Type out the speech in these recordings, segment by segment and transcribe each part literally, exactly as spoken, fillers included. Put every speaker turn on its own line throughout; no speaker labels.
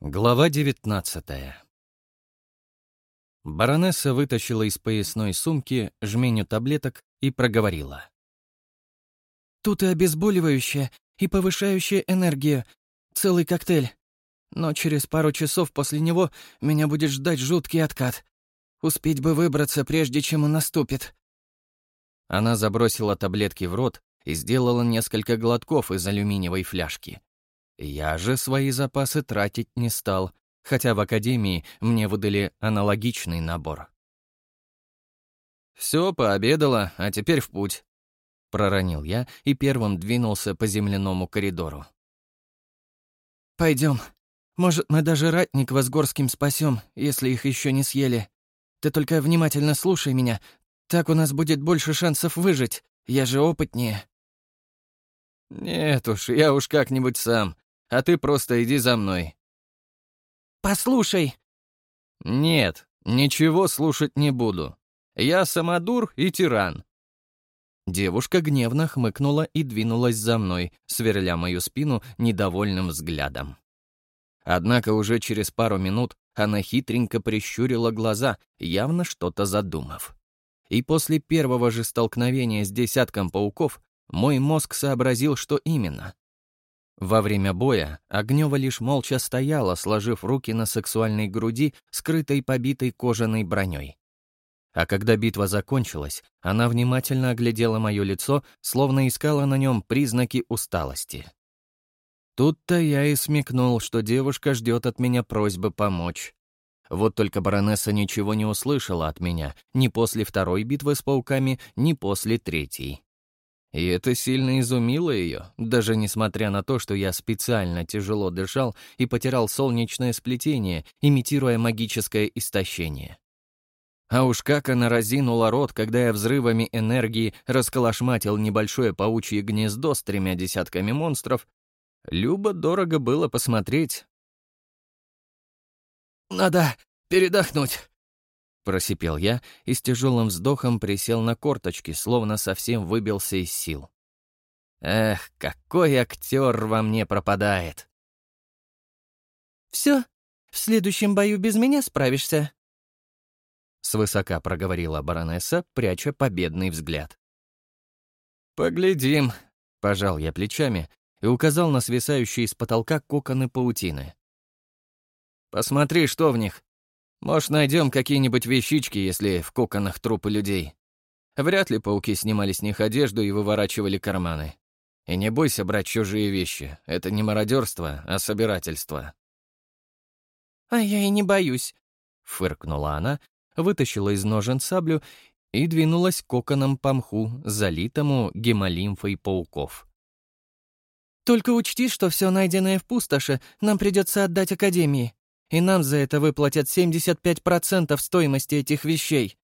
Глава девятнадцатая. Баронесса вытащила из поясной сумки жменю таблеток и проговорила.
«Тут и обезболивающее, и повышающее энергию. Целый коктейль. Но через пару часов после него меня будет ждать жуткий откат. Успеть бы выбраться, прежде чем он наступит».
Она забросила таблетки в рот и сделала несколько глотков из алюминиевой фляжки. Я же свои запасы тратить не стал, хотя в академии мне выдали аналогичный набор. «Все, пообедала, а теперь в путь», — проронил я и первым двинулся по земляному коридору.
«Пойдем. Может, мы даже ратников с Горским спасем, если их еще не съели. Ты только внимательно слушай меня, так у нас будет больше шансов выжить, я же опытнее».
«Нет уж, я уж как-нибудь сам, а ты просто иди за мной».
«Послушай!»
«Нет, ничего слушать не буду. Я самодур и тиран». Девушка гневно хмыкнула и двинулась за мной, сверля мою спину недовольным взглядом. Однако уже через пару минут она хитренько прищурила глаза, явно что-то задумав. И после первого же столкновения с десятком пауков мой мозг сообразил, что именно. Во время боя Огнева лишь молча стояла, сложив руки на сексуальной груди, скрытой побитой кожаной броней. А когда битва закончилась, она внимательно оглядела мое лицо, словно искала на нем признаки усталости. Тут-то я и смекнул, что девушка ждет от меня просьбы помочь. Вот только баронесса ничего не услышала от меня ни после второй битвы с пауками, ни после третьей. И это сильно изумило ее, даже несмотря на то, что я специально тяжело дышал и потирал солнечное сплетение, имитируя магическое истощение. А уж как она разинула рот, когда я взрывами энергии расколошматил небольшое паучье гнездо с тремя десятками монстров, любо-дорого было посмотреть.
«Надо передохнуть»,
— просипел я и с тяжелым вздохом присел на корточки, словно совсем выбился из сил. Эх, какой актер во мне пропадает.
«Все, в следующем бою без меня справишься», —
свысока проговорила баронесса, пряча победный взгляд. «Поглядим», — пожал я плечами и указал на свисающие с потолка коконы паутины. «Посмотри, что в них. Может, найдем какие-нибудь вещички, если в коконах трупы людей. Вряд ли пауки снимали с них одежду и выворачивали карманы. И не бойся брать чужие вещи. Это не мародерство, а собирательство».
«А я и не боюсь»,
— фыркнула она, вытащила из ножен саблю и двинулась к коконам по мху, залитому гемолимфой пауков.
«Только учти, что все найденное в пустоши нам придется отдать Академии, и нам за это выплатят семьдесят пять процентов стоимости этих вещей».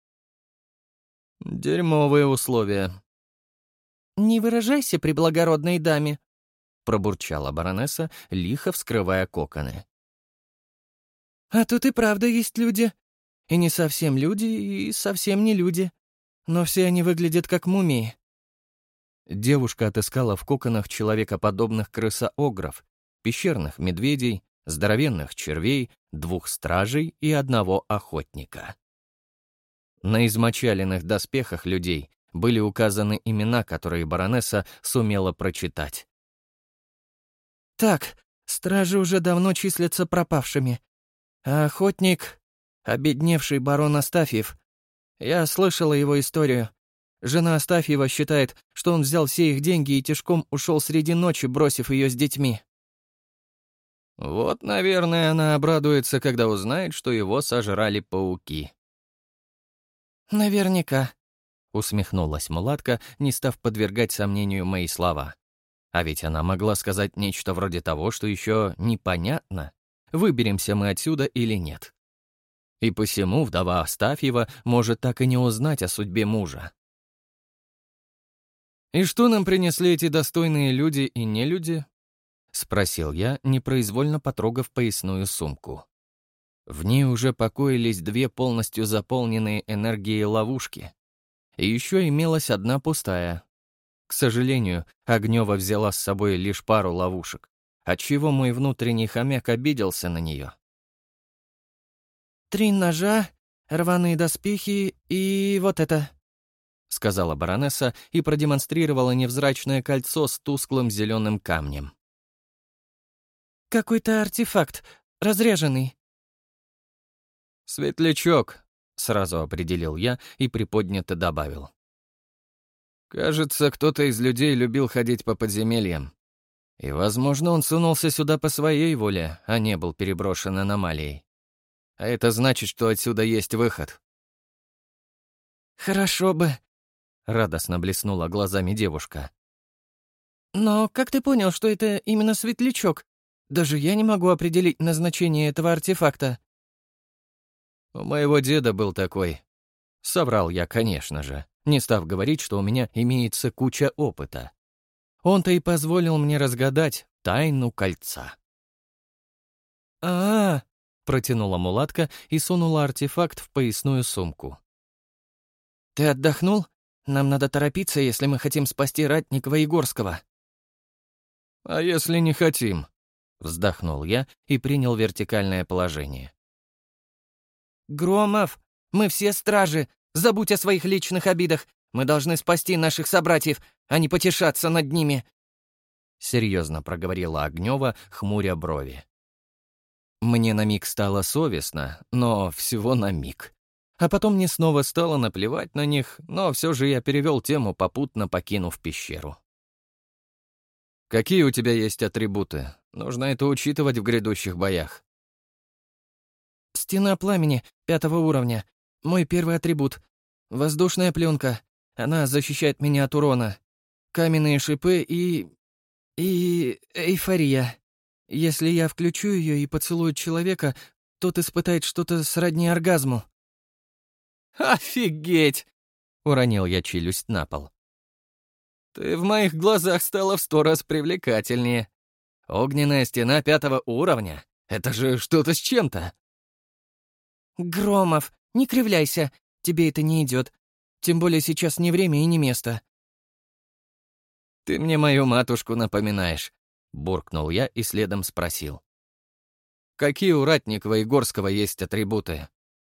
«Дерьмовые условия».
«Не выражайся при благородной даме»,
— пробурчала баронесса, лихо вскрывая коконы.
«А тут и правда есть люди. И не совсем люди, и совсем не люди. Но все они выглядят как мумии».
Девушка отыскала в коконах человекоподобных крысоогров, пещерных медведей, здоровенных червей, двух стражей и одного охотника. На измочаленных доспехах людей были указаны имена, которые баронесса сумела прочитать.
«Так, стражи уже давно числятся пропавшими. А охотник — обедневший барон Астафьев. Я слышала его историю. Жена Астафьева считает, что он взял все их деньги и тишком ушел среди ночи, бросив ее с детьми».
Вот, наверное, она обрадуется, когда узнает, что его сожрали пауки.
«Наверняка»,
— усмехнулась мулатка, не став подвергать сомнению мои слова. А ведь она могла сказать нечто вроде того, что еще непонятно, выберемся мы отсюда или нет. И посему вдова Астафьева может так и не узнать о судьбе мужа. «И что нам принесли эти достойные люди и нелюди?» — спросил я, непроизвольно потрогав поясную сумку. В ней уже покоились две полностью заполненные энергией ловушки. И еще имелась одна пустая. К сожалению, Огнева взяла с собой лишь пару ловушек, отчего мой внутренний хомяк обиделся на нее.
«Три ножа, рваные доспехи и вот это», — сказала баронесса и продемонстрировала невзрачное кольцо с тусклым зеленым камнем. «Какой-то артефакт, разряженный».
«Светлячок», — сразу определил я и приподнято добавил. «Кажется, кто-то из людей любил ходить по подземельям. И, возможно, он сунулся сюда по своей воле, а не был переброшен аномалией. А это значит, что отсюда есть выход».
«Хорошо бы», — радостно блеснула глазами девушка. «Но как ты понял, что это именно светлячок? Даже я не могу определить назначение этого артефакта».
«У моего деда был такой». Соврал я, конечно же, не став говорить, что у меня имеется куча опыта. Он-то и позволил мне разгадать тайну кольца.
«А-а-а»,
— протянула мулатка и сунула артефакт в поясную сумку.
«Ты отдохнул? Нам надо торопиться, если мы хотим спасти Ратникова и Горского».
«А если не хотим?» — вздохнул я и принял вертикальное положение.
«Громов, мы все стражи. Забудь о своих личных обидах. Мы должны спасти наших собратьев, а не потешаться над ними», —
серьезно проговорила Огнева, хмуря брови. Мне на миг стало совестно, но всего на миг. А потом мне снова стало наплевать на них, но все же я перевел тему, попутно покинув пещеру. «Какие у тебя есть атрибуты? Нужно это учитывать в грядущих боях».
«Стена пламени, пятого уровня. Мой первый атрибут. Воздушная пленка. Она защищает меня от урона. Каменные шипы и... и... эйфория. Если я включу ее и поцелую человека, тот испытает что-то сродни оргазму».
«Офигеть!» — уронил я челюсть на пол. «Ты в моих глазах стала в сто раз привлекательнее. Огненная стена пятого уровня — это же что-то с чем-то».
«Громов, не кривляйся, тебе это не идет. Тем более сейчас не время и не место».
«Ты мне мою матушку напоминаешь», — буркнул я и следом спросил. «Какие у Ратникова и Горского есть атрибуты?»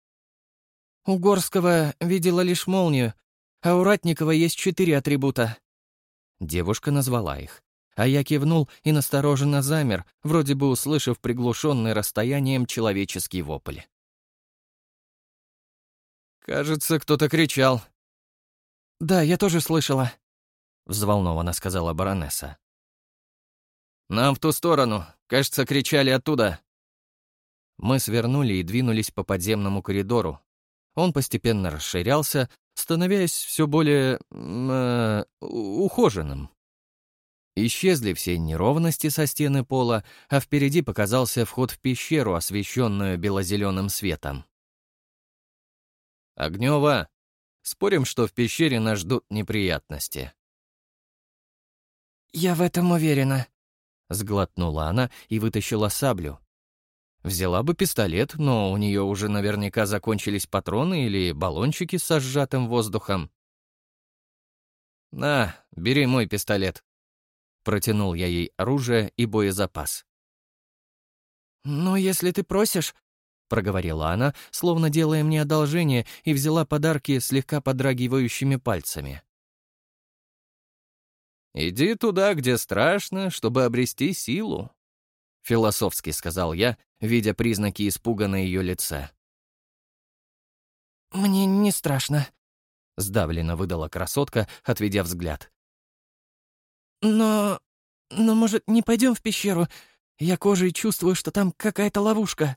«У Горского видела лишь молнию, а у Ратникова есть четыре атрибута».
Девушка назвала их, а я кивнул и настороженно замер, вроде бы услышав приглушенный расстоянием человеческий вопль. «Кажется, кто-то кричал».
«Да, я тоже слышала»,
— взволнованно сказала баронесса. «Нам в ту сторону. Кажется, кричали оттуда». Мы свернули и двинулись по подземному коридору. Он постепенно расширялся, становясь все более... Э, ухоженным. Исчезли все неровности со стены пола, а впереди показался вход в пещеру, освещенную бело-зеленым светом. «Огнева, спорим, что в пещере нас ждут неприятности?»
«Я в этом уверена»,
— сглотнула она и вытащила саблю. Взяла бы пистолет, но у нее уже наверняка закончились патроны или баллончики со сжатым воздухом. «На, бери мой пистолет». Протянул я ей оружие и боезапас.
«Ну, если ты просишь», — проговорила она, словно делая мне одолжение, и взяла подарки слегка подрагивающими пальцами.
«Иди туда, где страшно, чтобы обрести силу», — философски сказал я, видя признаки испуга на ее лице.
«Мне не страшно»,
— сдавленно выдала красотка, отведя взгляд.
«Но... но, может, не пойдем в пещеру? Я кожей чувствую, что там какая-то ловушка».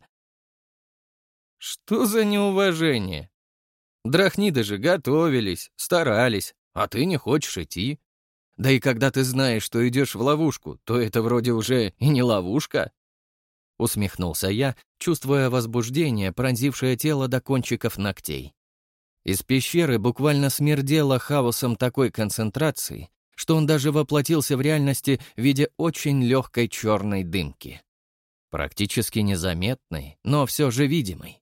«Что за неуважение? Драхниды же готовились, старались, а ты не хочешь идти. Да и когда ты знаешь, что идешь в ловушку, то это вроде уже и не ловушка». Усмехнулся я, чувствуя возбуждение, пронзившее тело до кончиков ногтей. Из пещеры буквально смердело хаосом такой концентрации, что он даже воплотился в реальности в виде очень легкой черной дымки. Практически незаметной, но все же видимой.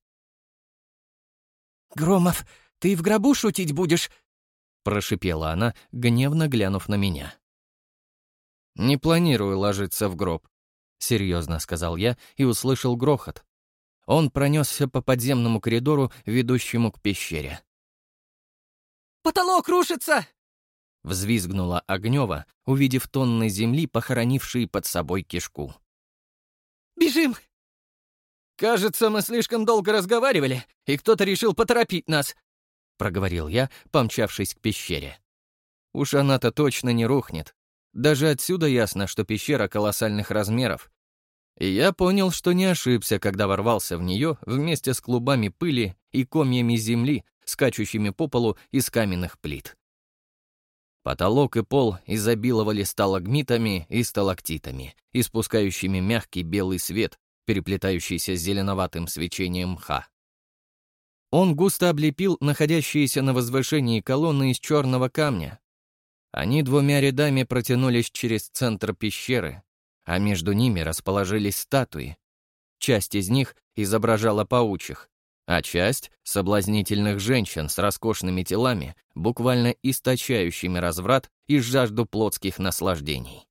«Громов, ты в гробу шутить будешь?»
— прошипела она, гневно глянув на меня. «Не планирую ложиться в гроб», серьезно сказал я и услышал грохот. Он пронесся по подземному коридору, ведущему к пещере.
«Потолок рушится!»
— взвизгнула Огнева, увидев тонны земли, похоронившие под собой кишку.
«Бежим!» «Кажется, мы слишком долго разговаривали, и кто-то решил поторопить нас», — проговорил я, помчавшись к пещере.
Уж она-то точно не рухнет. Даже отсюда ясно, что пещера колоссальных размеров. И я понял, что не ошибся, когда ворвался в нее вместе с клубами пыли и комьями земли, скачущими по полу из каменных плит. Потолок и пол изобиловали сталагмитами и сталактитами, испускающими мягкий белый свет, переплетающийся с зеленоватым свечением мха. Он густо облепил находящиеся на возвышении колонны из черного камня. Они двумя рядами протянулись через центр пещеры, а между ними расположились статуи. Часть из них изображала паучих, а часть — соблазнительных женщин с роскошными телами, буквально источающими разврат и жажду плотских наслаждений.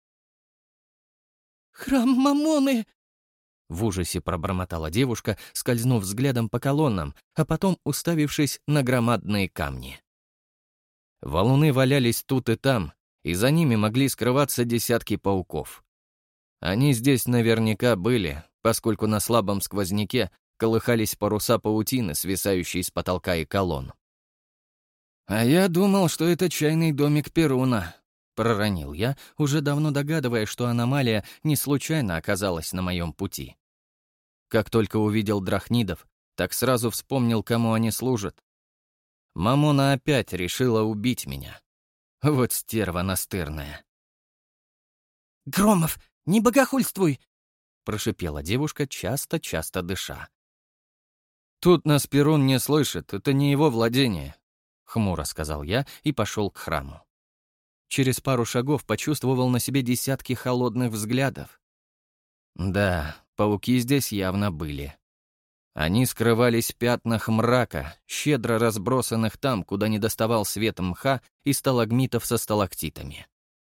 «Храм Мамоны!»
— в ужасе пробормотала девушка, скользнув взглядом по колоннам, а потом уставившись на громадные камни. Валуны валялись тут и там, и за ними могли скрываться десятки пауков. Они здесь наверняка были, поскольку на слабом сквозняке колыхались паруса паутины, свисающие с потолка и колонн. «А я думал, что это чайный домик Перуна», — проронил я, уже давно догадываясь, что аномалия не случайно оказалась на моем пути. Как только увидел драхнидов, так сразу вспомнил, кому они служат. Мамона опять решила убить меня. Вот стерва настырная.
«Громов, не богохульствуй!»
— прошипела девушка, часто-часто дыша. «Тут нас Перун не слышит, это не его владение», — хмуро сказал я и пошел к храму. Через пару шагов почувствовал на себе десятки холодных взглядов. Да, пауки здесь явно были. Они скрывались в пятнах мрака, щедро разбросанных там, куда не доставал свет мха и сталагмитов со сталактитами.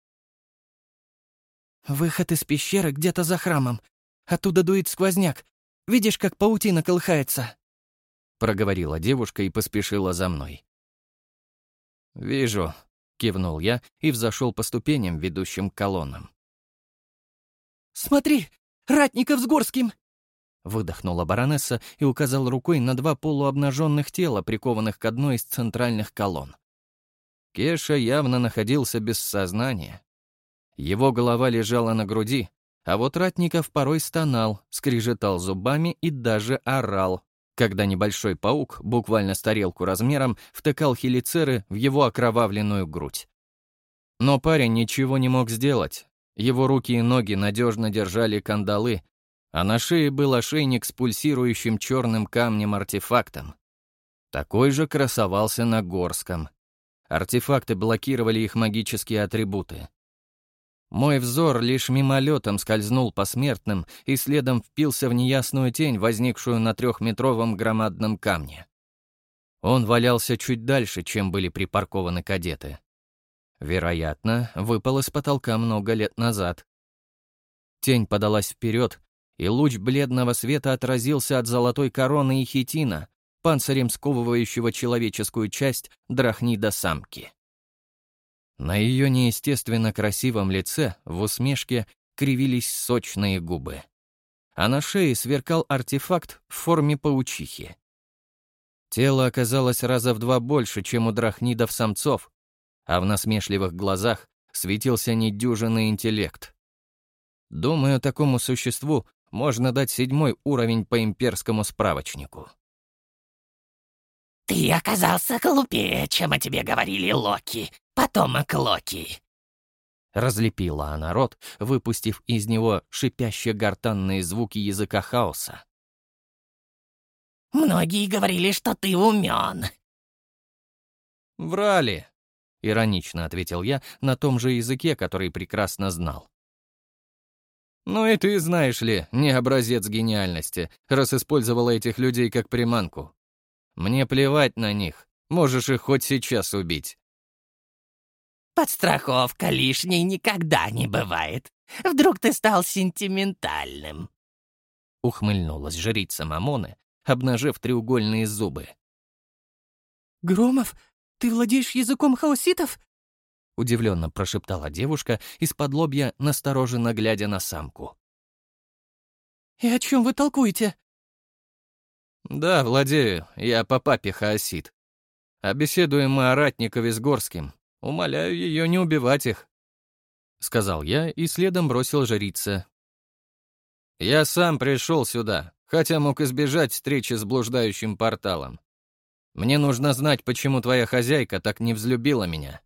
«Выход из пещеры где-то за храмом. Оттуда дует сквозняк. Видишь, как паутина колыхается?»
— проговорила девушка и поспешила за мной. «Вижу», — кивнул я и взошел по ступеням, ведущим к колоннам.
«Смотри, Ратников с Горским!»
— выдохнула баронесса и указала рукой на два полуобнаженных тела, прикованных к одной из центральных колонн. Кеша явно находился без сознания. Его голова лежала на груди, а вот Ратников порой стонал, скрежетал зубами и даже орал, когда небольшой паук, буквально с тарелку размером, втыкал хелицеры в его окровавленную грудь. Но парень ничего не мог сделать. Его руки и ноги надежно держали кандалы, а на шее был ошейник с пульсирующим черным камнем-артефактом. Такой же красовался на Горском. Артефакты блокировали их магические атрибуты. Мой взор лишь мимолетом скользнул по смертным и следом впился в неясную тень, возникшую на трехметровом громадном камне. Он валялся чуть дальше, чем были припаркованы кадеты. Вероятно, выпал из потолка много лет назад. Тень подалась вперед, и луч бледного света отразился от золотой короны и хитина, панцирем сковывающего человеческую часть драхнида-самки. На ее неестественно красивом лице в усмешке кривились сочные губы, а на шее сверкал артефакт в форме паучихи. Тело оказалось раза в два больше, чем у драхнидов-самцов, а в насмешливых глазах светился недюжинный интеллект. Думаю, такому существу можно дать седьмой уровень по имперскому справочнику.
«Ты оказался глупее, чем о тебе говорили Локи, потомок Локи!»
Разлепила она рот, выпустив из него шипящие гортанные звуки языка хаоса.
«Многие говорили, что ты умен!»
«Врали!» — иронично ответил я на том же языке, который прекрасно знал. «Ну и ты, знаешь ли, не образец гениальности, раз использовала этих людей как приманку. Мне плевать на них, можешь их хоть сейчас убить».
«Подстраховка лишней никогда не бывает. Вдруг ты стал сентиментальным?»
Ухмыльнулась жрица Мамоны, обнажив треугольные зубы.
«Громов, ты владеешь языком хаоситов?»
Удивленно прошептала девушка, из-под лобья настороженно глядя на самку.
«И о чем вы толкуете?»
«Да, владею, я по папе хаосит. А беседуем мы о Ратникове с Горским. Умоляю ее не убивать их», — сказал я и следом бросил жрица. «Я сам пришел сюда, хотя мог избежать встречи с блуждающим порталом. Мне нужно знать, почему твоя хозяйка так не взлюбила меня».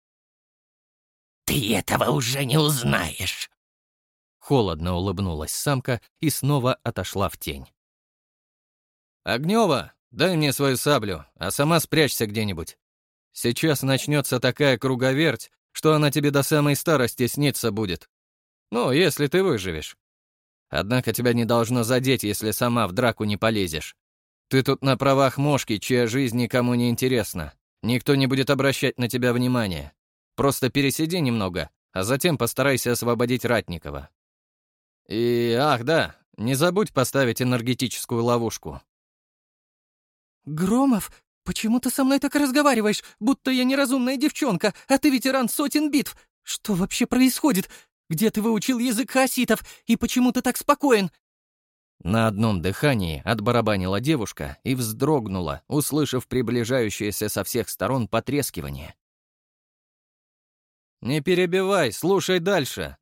«Ты этого уже не узнаешь!»
Холодно улыбнулась самка и снова отошла в тень. «Огнева, дай мне свою саблю, а сама спрячься где-нибудь. Сейчас начнется такая круговерть, что она тебе до самой старости снится будет. Ну, если ты выживешь. Однако тебя не должно задеть, если сама в драку не полезешь. Ты тут на правах мошки, чья жизнь никому не интересна. Никто не будет обращать на тебя внимания. Просто пересиди немного, а затем постарайся освободить Ратникова. И, ах, да, не забудь поставить энергетическую ловушку».
«Громов, почему ты со мной так разговариваешь, будто я неразумная девчонка, а ты ветеран сотен битв? Что вообще происходит? Где ты выучил язык хаоситов, и почему ты так спокоен?»
На одном дыхании отбарабанила девушка и вздрогнула, услышав приближающееся со всех сторон потрескивание. «Не перебивай, слушай дальше!»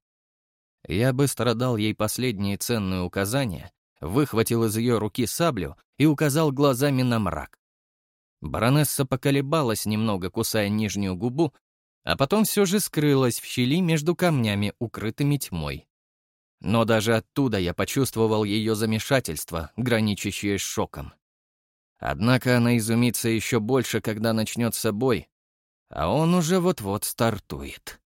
Я быстро дал ей последние ценные указания, выхватил из ее руки саблю и указал глазами на мрак. Баронесса поколебалась немного, кусая нижнюю губу, а потом все же скрылась в щели между камнями, укрытыми тьмой. Но даже оттуда я почувствовал ее замешательство, граничащее с шоком. Однако она изумится еще больше, когда начнется бой, а он уже вот-вот стартует.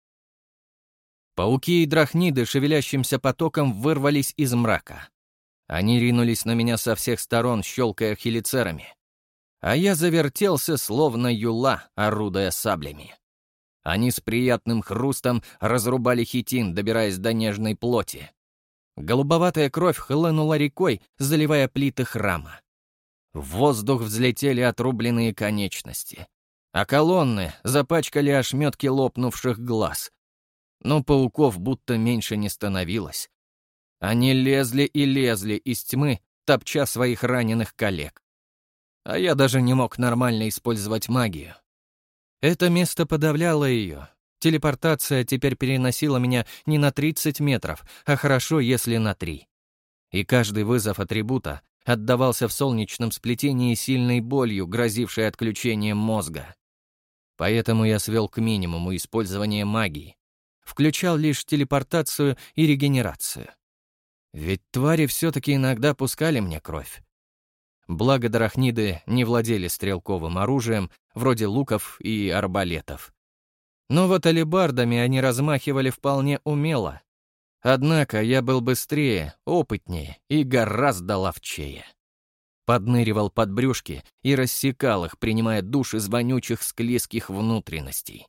Пауки и драхниды шевелящимся потоком вырвались из мрака. Они ринулись на меня со всех сторон, щелкая хелицерами. А я завертелся, словно юла, орудуя саблями. Они с приятным хрустом разрубали хитин, добираясь до нежной плоти. Голубоватая кровь хлынула рекой, заливая плиты храма. В воздух взлетели отрубленные конечности, а колонны запачкали ошметки лопнувших глаз. Но пауков будто меньше не становилось. Они лезли и лезли из тьмы, топча своих раненых коллег. А я даже не мог нормально использовать магию. Это место подавляло ее. Телепортация теперь переносила меня не на тридцать метров, а хорошо, если на три. И каждый вызов атрибута отдавался в солнечном сплетении сильной болью, грозившей отключением мозга. Поэтому я свел к минимуму использование магии. Включал лишь телепортацию и регенерацию. Ведь твари все-таки иногда пускали мне кровь. Благо драхниды не владели стрелковым оружием, вроде луков и арбалетов. Но вот алебардами они размахивали вполне умело. Однако я был быстрее, опытнее и гораздо ловчее. Подныривал под брюшки и рассекал их, принимая душ из вонючих склизких внутренностей.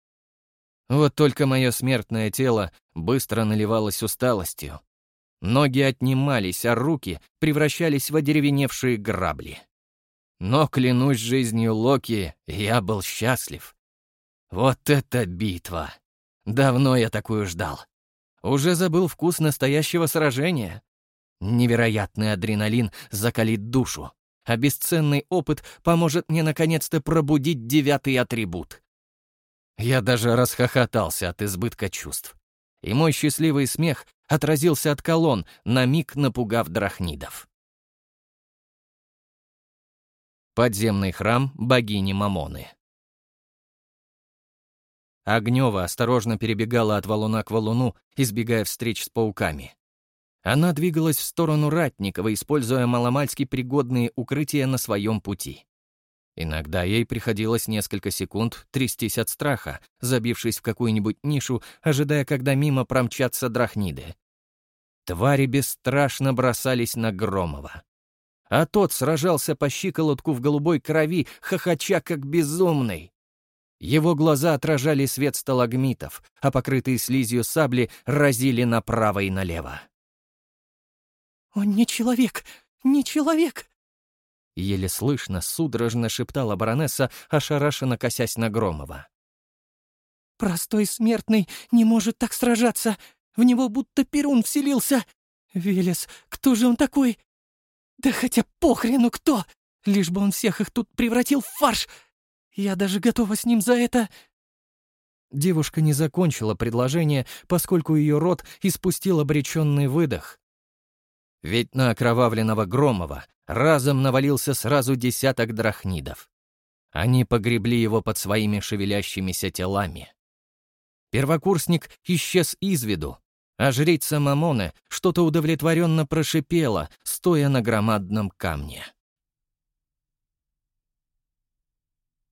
Вот только мое смертное тело быстро наливалось усталостью. Ноги отнимались, а руки превращались в одеревеневшие грабли. Но, клянусь жизнью Локи, я был счастлив. Вот это битва! Давно я такую ждал. Уже забыл вкус настоящего сражения. Невероятный адреналин закалит душу, а бесценный опыт поможет мне наконец-то пробудить девятый атрибут. Я даже расхохотался от избытка чувств. И мой счастливый смех отразился от колонн, на миг напугав драхнидов. Подземный храм богини Мамоны. Огнева осторожно перебегала от валуна к валуну, избегая встреч с пауками. Она двигалась в сторону Ратникова, используя маломальски пригодные укрытия на своем пути. Иногда ей приходилось несколько секунд трястись от страха, забившись в какую-нибудь нишу, ожидая, когда мимо промчатся драхниды. Твари бесстрашно бросались на Громова. А тот сражался по щиколотку в голубой крови, хохоча как безумный. Его глаза отражали свет сталагмитов, а покрытые слизью сабли разили направо и налево.
«Он не человек! Не человек!»
Еле слышно, судорожно шептала баронесса, ошарашенно косясь на Громова.
«Простой смертный не может так сражаться! В него будто Перун вселился! Велес, кто же он такой? Да хотя похрену кто! Лишь бы он всех их тут превратил в фарш! Я даже готова с ним за это...»
Девушка не закончила предложение, поскольку ее рот испустил обреченный выдох. Ведь на окровавленного Громова разом навалился сразу десяток драхнидов. Они погребли его под своими шевелящимися телами. Первокурсник исчез из виду, а жрица Мамоне что-то удовлетворенно прошипела, стоя на громадном камне.